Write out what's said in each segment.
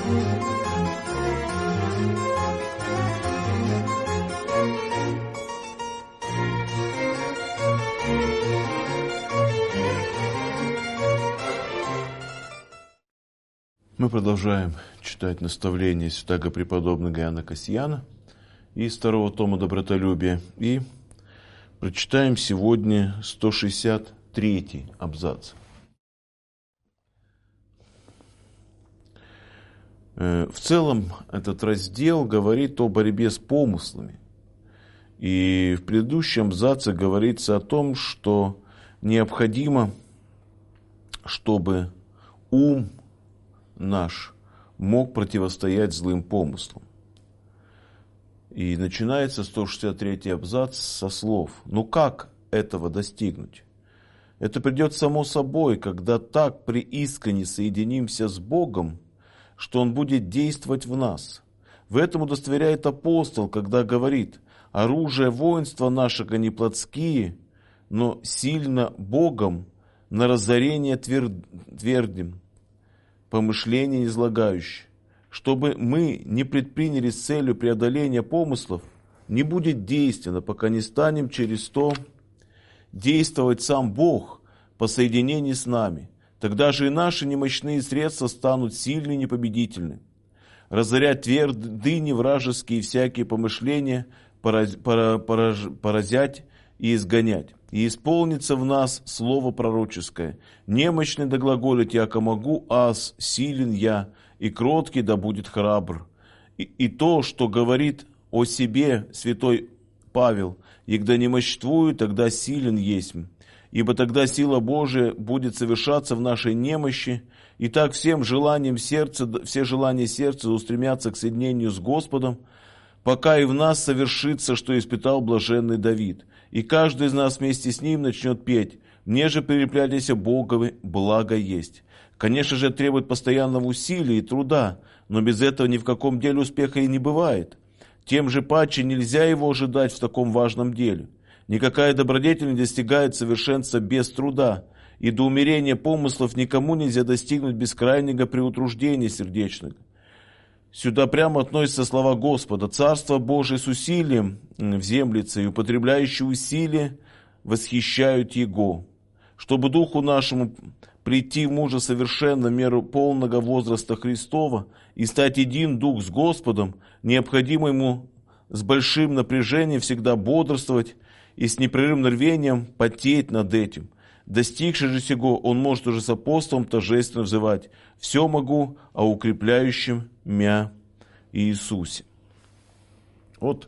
Мы продолжаем читать наставления святаго преподобного Иоанна Кассияна из второго тома «Добротолюбие». И прочитаем сегодня 163-й абзац. В целом этот раздел говорит о борьбе с помыслами. И в предыдущем абзаце говорится о том, что необходимо, чтобы ум наш мог противостоять злым помыслам. И начинается 163-й абзац со слов: «Ну как этого достигнуть? Это придет само собой, когда так преискренне соединимся с Богом, что Он будет действовать в нас. В этом удостоверяет апостол, когда говорит: оружие воинства нашего не плотские, но сильно Богом на разорение твердым, помышления излагающие. Чтобы мы не предприняли с целью преодоления помыслов, не будет действенно, пока не станем через то действовать сам Бог по соединению с нами. Тогда же и наши немощные средства станут сильны и непобедительны. Разорять твердыни вражеские всякие помышления, поразять и изгонять. И исполнится в нас слово пророческое: немощный да глаголить, яко могу, аз силен я, и кроткий да будет храбр. И то, что говорит о себе святой Павел: егда немощствую, тогда силен есмь. Ибо тогда сила Божия будет совершаться в нашей немощи, и так всем желанием сердца, все желания сердца устремятся к соединению с Господом, пока и в нас совершится, что испытал блаженный Давид. И каждый из нас вместе с ним начнет петь: «Мне же прилепляйтесь Боговы, благо есть». Конечно же, требует постоянного усилия и труда, но без этого ни в каком деле успеха и не бывает. Тем же паче нельзя его ожидать в таком важном деле. Никакая добродетель не достигает совершенства без труда, и до умерения помыслов никому нельзя достигнуть без крайнего преутруждения сердечного. Сюда прямо относятся слова Господа: «Царство Божие с усилием вземлется, и употребляющие усилия восхищают Его». Чтобы духу нашему прийти в мужа совершенно меру полного возраста Христова и стать един дух с Господом, необходимо ему с большим напряжением всегда бодрствовать и с непрерывным рвением потеть над этим. Достигший же сего, он может уже с апостолом торжественно взывать: «Все могу о укрепляющем мя Иисусе». Вот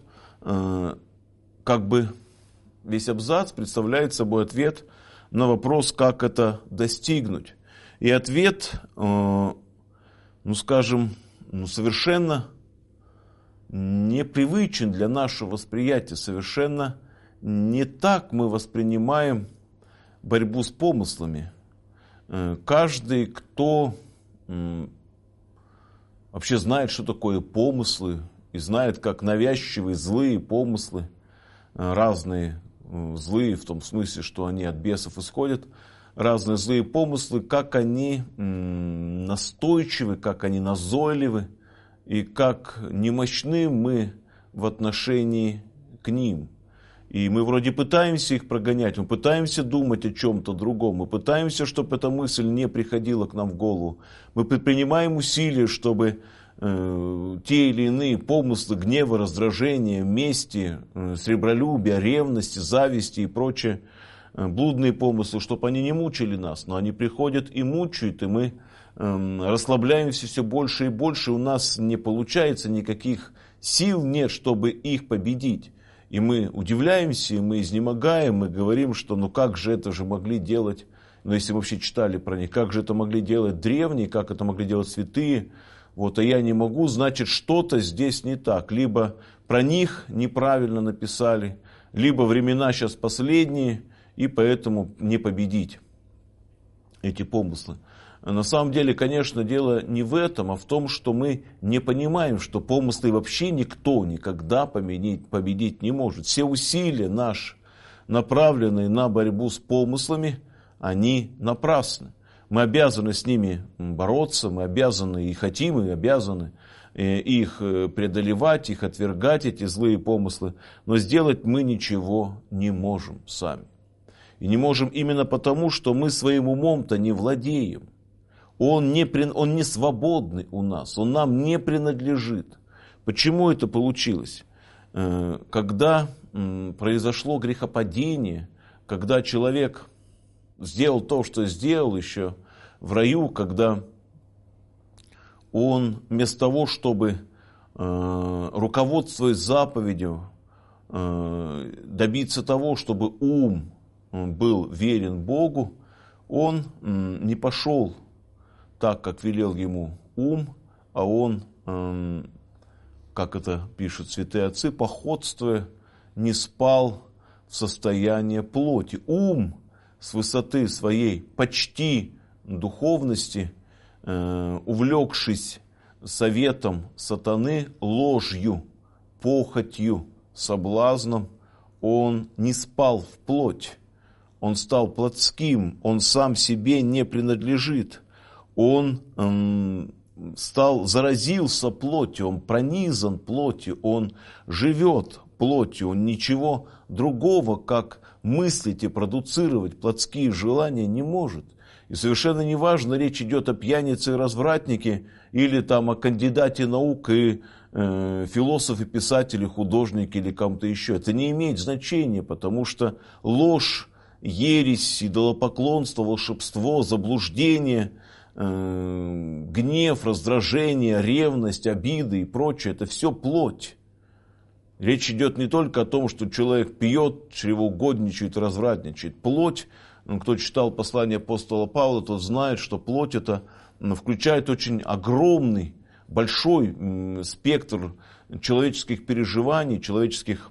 как бы весь абзац представляет собой ответ на вопрос, как это достигнуть. И ответ, совершенно непривычен для нашего восприятия, совершенно не так мы воспринимаем борьбу с помыслами. Каждый, кто вообще знает, что такое помыслы, и знает, как навязчивые злые помыслы, разные злые в том смысле, что они от бесов исходят, разные злые помыслы, как они настойчивы, как они назойливы, и как немощны мы в отношении к ним. И мы вроде пытаемся их прогонять, мы пытаемся думать о чем-то другом, мы пытаемся, чтобы эта мысль не приходила к нам в голову. Мы предпринимаем усилия, чтобы те или иные помыслы гнева, раздражения, мести, сребролюбия, ревности, зависти и прочее, блудные помыслы, чтобы они не мучили нас. Но они приходят и мучают, и мы расслабляемся все больше и больше, у нас не получается, никаких сил нет, чтобы их победить. И мы удивляемся, и мы изнемогаем, мы говорим, что ну как же это же могли делать, ну если вообще читали про них, как же это могли делать древние, как это могли делать святые, вот, а я не могу, значит что-то здесь не так. Либо про них неправильно написали, либо времена сейчас последние, и поэтому не победить эти помыслы. На самом деле, конечно, дело не в этом, а в том, что мы не понимаем, что помыслы вообще никто никогда победить не может. Все усилия наши, направленные на борьбу с помыслами, они напрасны. Мы обязаны с ними бороться, мы обязаны и хотим, и обязаны их преодолевать, их отвергать, эти злые помыслы. Но сделать мы ничего не можем сами. И не можем именно потому, что мы своим умом-то не владеем. Он не свободный у нас, он нам не принадлежит. Почему это получилось? Когда произошло грехопадение, когда человек сделал то, что сделал еще в раю, когда он вместо того, чтобы руководствуясь заповедью, добиться того, чтобы ум был верен Богу, он не пошел так, как велел ему ум, а он, как это пишут святые отцы, походствуя, не спал в состоянии плоти. Ум с высоты своей почти духовности, увлекшись советом сатаны, ложью, похотью, соблазном, он не спал в плоть. Он стал плотским, он сам себе не принадлежит. Он заразился плотью, он пронизан плотью, он живет плотью, он ничего другого, как мыслить и продуцировать плотские желания не может. И совершенно неважно, речь идет о пьянице и развратнике, или там о кандидате наук и философе, писателе, художнике или кому-то еще. Это не имеет значения, потому что ложь, ересь, идолопоклонство, волшебство, заблуждение, гнев, раздражение, ревность, обиды и прочее, это все плоть. Речь идет не только о том, что человек пьет, чревоугодничает, развратничает. Плоть, кто читал послание апостола Павла, тот знает, что плоть это включает очень огромный, большой спектр человеческих переживаний, человеческих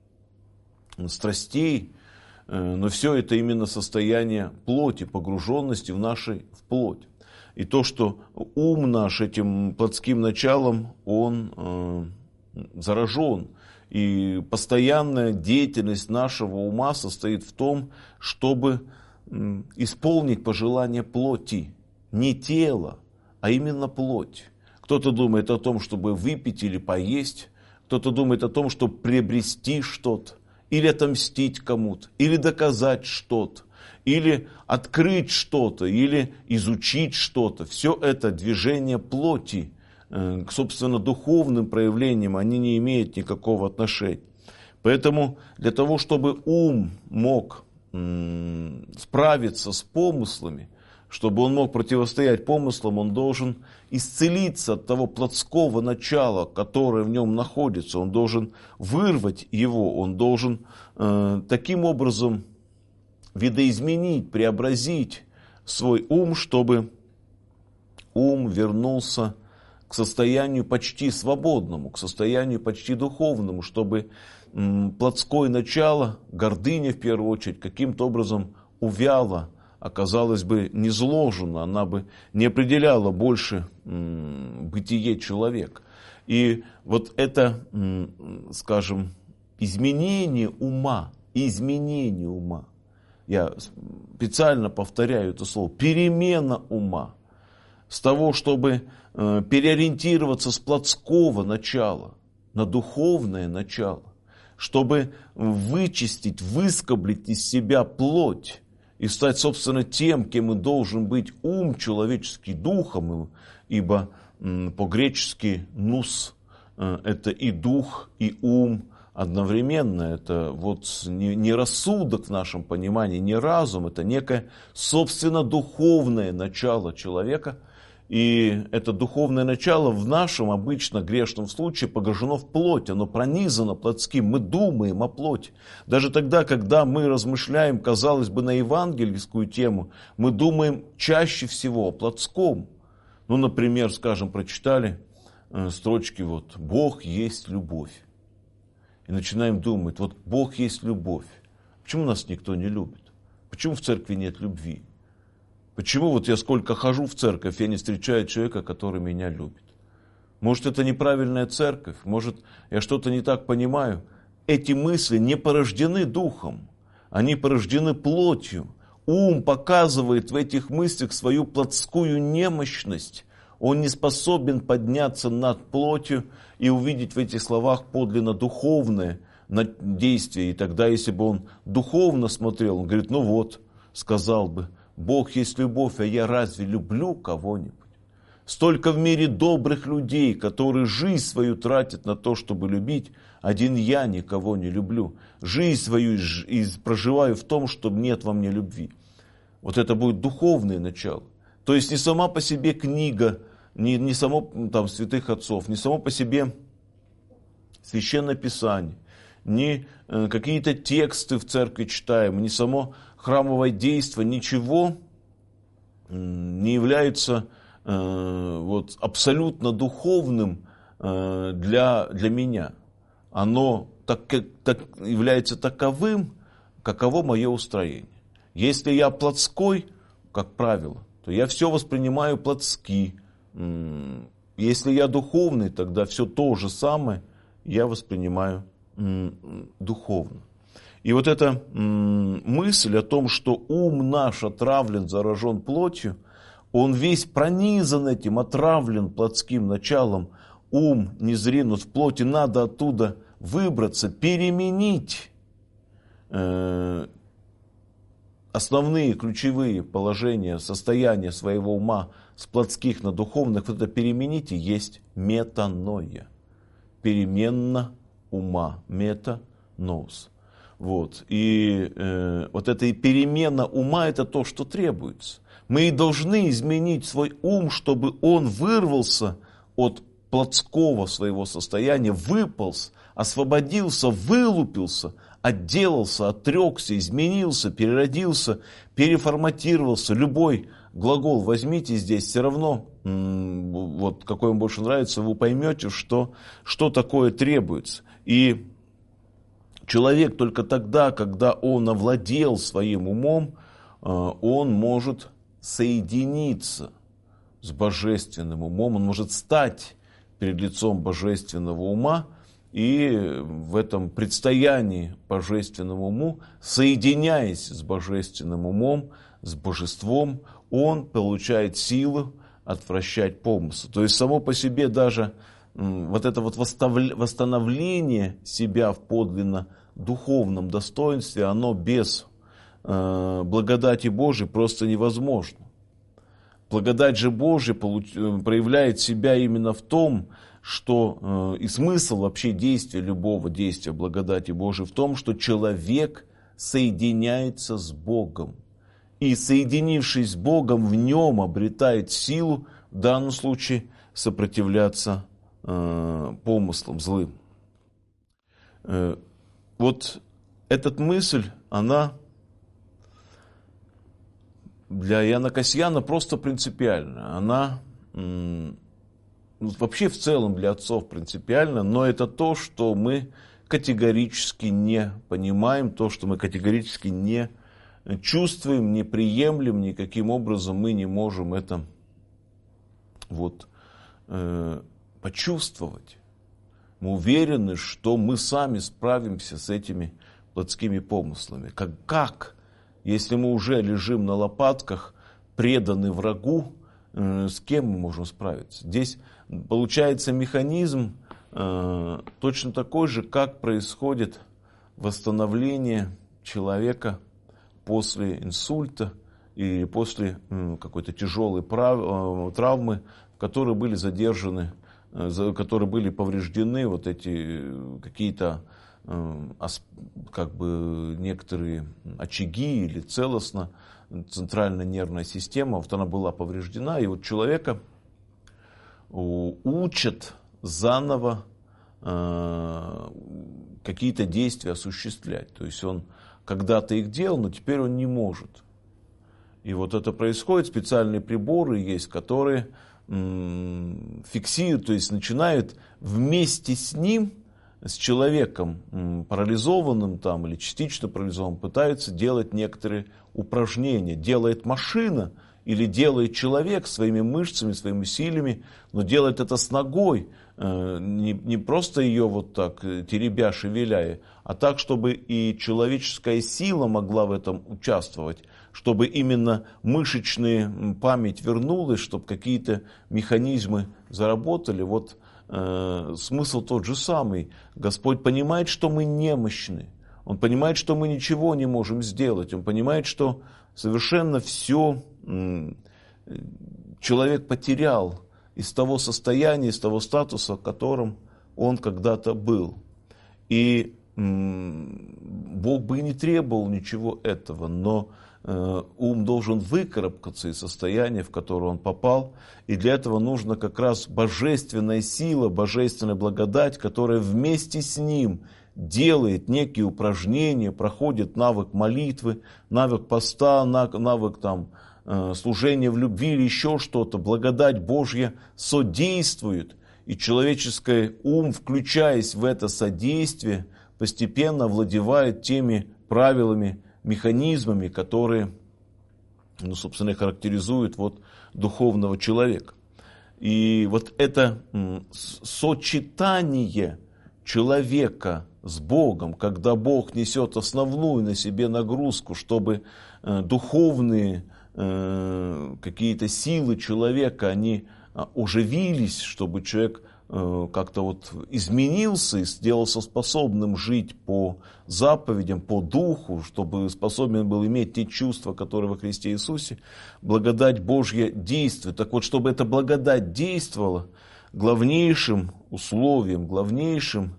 страстей. Но все это именно состояние плоти, погруженности в плоть. И то, что ум наш этим плотским началом, он заражен. И постоянная деятельность нашего ума состоит в том, чтобы исполнить пожелания плоти. Не тела, а именно плоть. Кто-то думает о том, чтобы выпить или поесть. Кто-то думает о том, чтобы приобрести что-то. Или отомстить кому-то. Или доказать что-то. Или открыть что-то. Или изучить что-то. Все это движение плоти. К, собственно, духовным проявлениям они не имеют никакого отношения. Поэтому для того, чтобы ум мог справиться с помыслами, чтобы он мог противостоять помыслам, он должен исцелиться от того плотского начала, которое в нем находится. Он должен вырвать его, он должен таким образом видоизменить, преобразить свой ум, чтобы ум вернулся к состоянию почти свободному, к состоянию почти духовному, чтобы плотское начало, гордыня в первую очередь, каким-то образом увяла, оказалось бы низложена, она бы не определяла больше бытие человека. И вот это, скажем, изменение ума, я специально повторяю это слово, перемена ума, с того, чтобы переориентироваться с плотского начала на духовное начало, чтобы вычистить, выскоблить из себя плоть и стать, собственно, тем, кем и должен быть ум человеческий, духом, ибо по-гречески «нус» – это и дух, и ум одновременно. Это вот не рассудок в нашем понимании, не разум, это некое, собственно, духовное начало человека. И это духовное начало в нашем обычно грешном случае погружено в плоть, оно пронизано плотским, мы думаем о плоти. Даже тогда, когда мы размышляем, казалось бы, на евангельскую тему, мы думаем чаще всего о плотском. Ну, например, скажем, прочитали строчки вот «Бог есть любовь». И начинаем думать, вот Бог есть любовь. Почему нас никто не любит? Почему в церкви нет любви? Почему вот я сколько хожу в церковь, я не встречаю человека, который меня любит? Может, это неправильная церковь? Может, я что-то не так понимаю? Эти мысли не порождены духом, они порождены плотью. Ум показывает в этих мыслях свою плотскую немощность. Он не способен подняться над плотью и увидеть в этих словах подлинно духовное действие. И тогда, если бы он духовно смотрел, он говорит, ну вот, сказал бы, Бог есть любовь, а я разве люблю кого-нибудь? Столько в мире добрых людей, которые жизнь свою тратят на то, чтобы любить. Один я никого не люблю. Жизнь свою проживаю в том, что нет во мне любви. Вот это будет духовное начало. То есть не сама по себе книга, не само там, святых отцов, не само по себе священное писание, не какие-то тексты в церкви читаем, не само храмовое действие, ничего не является вот, абсолютно духовным для меня. Оно так является таковым, каково мое устроение. Если я плотской, как правило, то я все воспринимаю плотски. Если я духовный, тогда все то же самое я воспринимаю духовно. И вот эта мысль о том, что ум наш отравлен, заражен плотью, он весь пронизан этим, отравлен плотским началом. Ум не зринут в плоти, надо оттуда выбраться, переменить основные ключевые положения, состояния своего ума с плотских на духовных. Вот это переменить и есть метаноя. Перемена ума. Метанос. Вот. И вот эта перемена ума, это то, что требуется. Мы и должны изменить свой ум, чтобы он вырвался от плотского своего состояния, выполз, освободился, вылупился, отделался, отрекся, изменился, переродился, переформатировался. Любой глагол возьмите здесь, все равно, вот какой вам больше нравится, вы поймете, что такое требуется. И человек только тогда, когда он овладел своим умом, он может соединиться с божественным умом, он может стать перед лицом божественного ума, и в этом предстоянии божественному уму, соединяясь с божественным умом, с божеством, он получает силу отвращать помыслы. То есть само по себе даже вот это вот восстановление себя в подлинно духовном достоинстве, оно без благодати Божией просто невозможно. Благодать же Божия проявляет себя именно в том, что и смысл вообще действия, любого действия благодати Божией в том, что человек соединяется с Богом. И соединившись с Богом, в нем обретает силу, в данном случае, сопротивляться помыслам злым. Вот эта мысль, она для Иоанна Кассияна просто принципиальна. Она вообще в целом для отцов принципиальна, но это то, что мы категорически не понимаем, то, что мы категорически не чувствуем, не приемлем, никаким образом мы не можем это вот, почувствовать. Мы уверены, что мы сами справимся с этими плотскими помыслами. Как? Если мы уже лежим на лопатках, преданы врагу, с кем мы можем справиться? Здесь получается механизм точно такой же, как происходит восстановление человека после инсульта или после какой-то тяжелой травмы, в которой были задержаны, которые были повреждены вот эти какие-то как бы некоторые очаги или целостно центральная нервная система, вот она была повреждена, и вот человека учат заново какие-то действия осуществлять. То есть он когда-то их делал, но теперь он не может. И вот это происходит, специальные приборы есть, которые фиксируют, то есть начинают вместе с ним, с человеком парализованным там, или частично парализованным, пытаются делать некоторые упражнения. Делает машина или делает человек своими мышцами, своими усилиями, но делает это с ногой, не просто ее вот так теребя, шевеляя, а так, чтобы и человеческая сила могла в этом участвовать, чтобы именно мышечная память вернулась, чтобы какие-то механизмы заработали. Вот смысл тот же самый. Господь понимает, что мы немощны. Он понимает, что мы ничего не можем сделать. Он понимает, что совершенно все человек потерял из того состояния, из того статуса, в котором он когда-то был. И Бог бы и не требовал ничего этого, но ум должен выкарабкаться из состояния, в которое он попал. И для этого нужна как раз божественная сила, божественная благодать, которая вместе с ним делает некие упражнения, проходит навык молитвы, навык поста, навык служения в любви или еще что-то. Благодать Божья содействует, и человеческий ум, включаясь в это содействие, постепенно овладевает теми правилами, механизмами, которые, собственно, характеризуют духовного человека. И вот это сочетание человека с Богом, когда Бог несет основную на себе нагрузку, чтобы духовные какие-то силы человека, они оживились, чтобы человек как-то изменился и сделался способным жить по заповедям, по духу, чтобы способен был иметь те чувства, которые во Христе Иисусе, благодать Божья действует. Так вот, чтобы эта благодать действовала, главнейшим условием, главнейшим,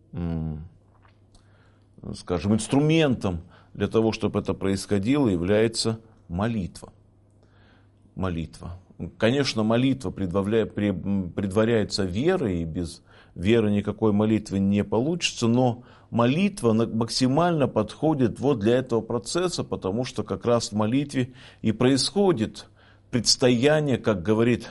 скажем, инструментом для того, чтобы это происходило, является молитва. Молитва. Конечно, молитва предваряется верой, и без веры никакой молитвы не получится, но молитва максимально подходит для этого процесса, потому что как раз в молитве и происходит предстояние, как говорит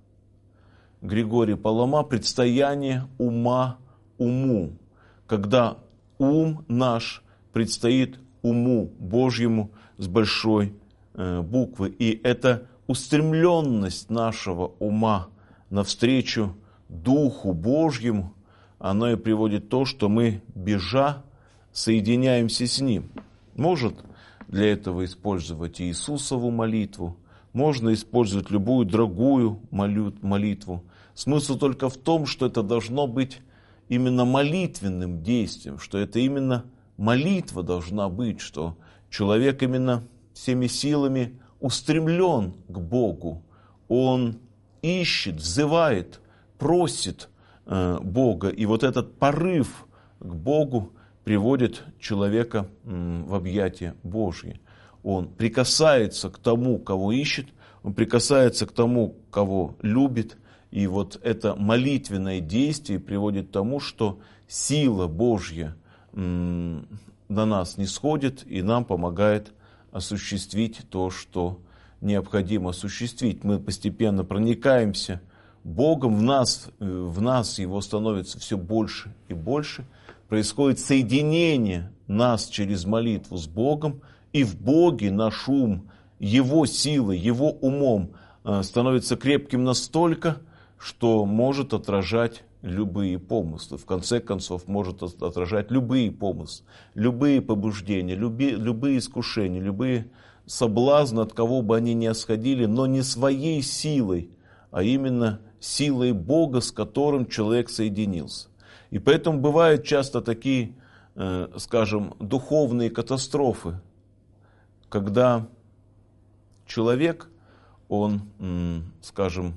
Григорий Палама, предстояние ума уму, когда ум наш предстоит уму Божьему с большой буквы, и это устремленность нашего ума навстречу Духу Божьему, оно и приводит к тому, что мы, бежа, соединяемся с Ним. Может для этого использовать Иисусову молитву, можно использовать любую другую молитву. Смысл только в том, что это должно быть именно молитвенным действием, что это именно молитва должна быть, что человек именно всеми силами устремлен к Богу, он ищет, взывает, просит Бога, и этот порыв к Богу приводит человека в объятия Божьи. Он прикасается к тому, кого ищет, он прикасается к тому, кого любит, и это молитвенное действие приводит к тому, что сила Божья на нас нисходит и нам помогает осуществить то, что необходимо осуществить. Мы постепенно проникаемся Богом, в нас Его становится все больше и больше. Происходит соединение нас через молитву с Богом, и в Боге наш ум, Его силой, Его умом становится крепким настолько, что может отражать любые помыслы. В конце концов, может отражать любые помыслы, любые побуждения, любые искушения, любые соблазны, от кого бы они ни исходили, но не своей силой, а именно силой Бога, с которым человек соединился. И поэтому бывают часто такие, скажем, духовные катастрофы, когда человек, он, скажем,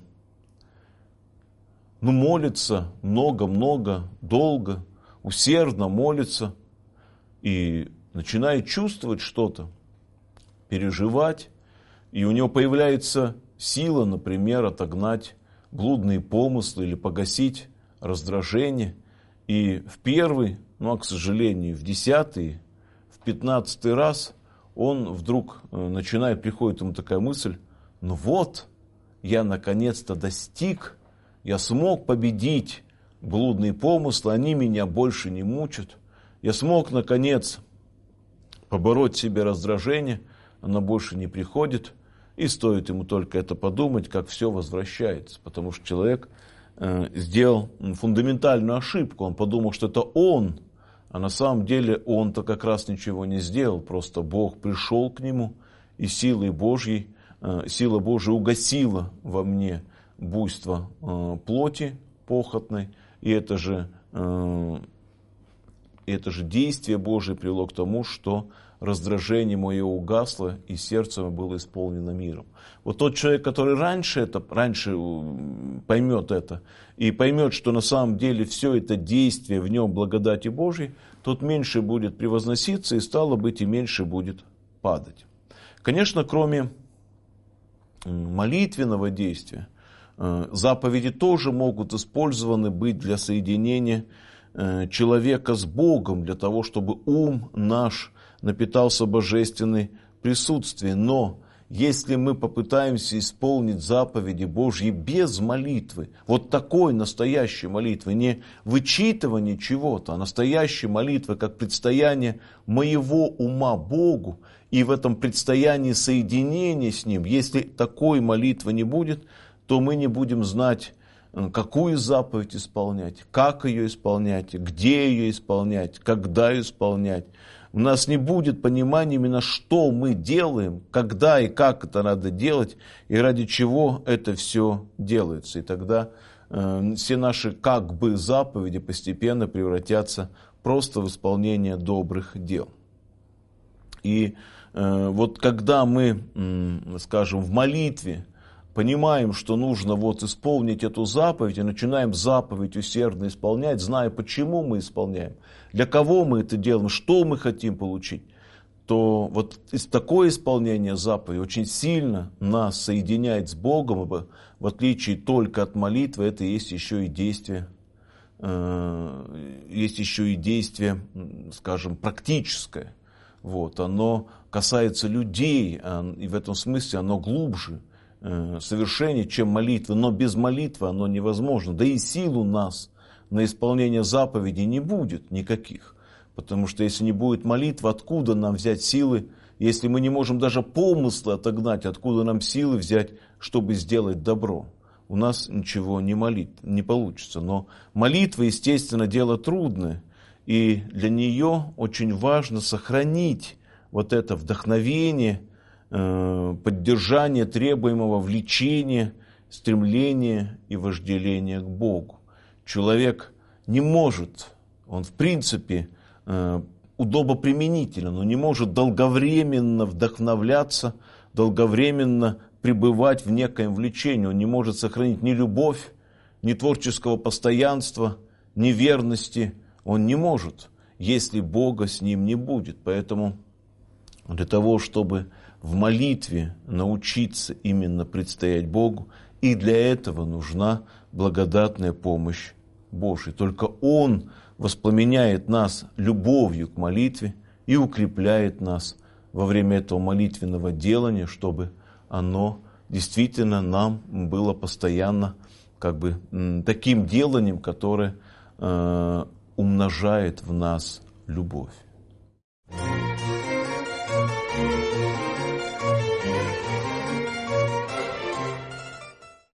молится много-много, долго, усердно молится и начинает чувствовать что-то, переживать, и у него появляется сила, например, отогнать блудные помыслы или погасить раздражение. И в первый, а к сожалению, в 10-й, в 15-й раз он вдруг приходит ему такая мысль: я наконец-то достиг, я смог победить блудные помыслы, они меня больше не мучат. Я смог, наконец, побороть в себе раздражение, оно больше не приходит. И стоит ему только это подумать, как все возвращается. Потому что человек сделал фундаментальную ошибку. Он подумал, что это он, а на самом деле он-то как раз ничего не сделал. Просто Бог пришел к нему и сила Божья угасила во мне буйство плоти похотной, и это же действие Божие привело к тому, что раздражение мое угасло, и сердце мое было исполнено миром. Вот тот человек, который раньше поймет это, и поймет, что на самом деле все это действие в нем благодати Божьей, тот меньше будет превозноситься, и стало быть, и меньше будет падать. Конечно, кроме молитвенного действия, заповеди тоже могут использованы быть для соединения человека с Богом, для того, чтобы ум наш напитался божественной присутствием. Но если мы попытаемся исполнить заповеди Божьи без молитвы, вот такой настоящей молитвы, не вычитывание чего-то, а настоящей молитвы, как предстояние моего ума Богу, и в этом предстоянии соединения с Ним, если такой молитвы не будет, то мы не будем знать, какую заповедь исполнять, как ее исполнять, где ее исполнять, когда ее исполнять. У нас не будет понимания именно, что мы делаем, когда и как это надо делать, и ради чего это все делается. И тогда все наши как бы заповеди постепенно превратятся просто в исполнение добрых дел. И вот когда мы, скажем, в молитве понимаем, что нужно вот исполнить эту заповедь, и начинаем заповедь усердно исполнять, зная, почему мы исполняем, для кого мы это делаем, что мы хотим получить, то вот такое исполнение заповеди очень сильно нас соединяет с Богом, ибо в отличие только от молитвы, это есть еще и действие, скажем, практическое. Вот, оно касается людей, и в этом смысле оно глубже, совершеннее, чем молитва, но без молитвы оно невозможно. Да и сил у нас на исполнение заповедей не будет никаких. Потому что если не будет молитвы, откуда нам взять силы? Если мы не можем даже помыслы отогнать, откуда нам силы взять, чтобы сделать добро? У нас ничего не получится. Но молитва, естественно, дело трудное. И для нее очень важно сохранить вот это вдохновение, поддержание требуемого влечения, стремления и вожделения к Богу. Человек не может, он в принципе удобоприменителен, но не может долговременно вдохновляться, долговременно пребывать в некоем влечении. Он не может сохранить ни любовь, ни творческого постоянства, ни верности. Он не может, если Бога с ним не будет. Поэтому для того, чтобы в молитве научиться именно предстоять Богу, и для этого нужна благодатная помощь Божия. Только Он воспламеняет нас любовью к молитве и укрепляет нас во время этого молитвенного делания, чтобы оно действительно нам было постоянно таким деланием, которое умножает в нас любовь.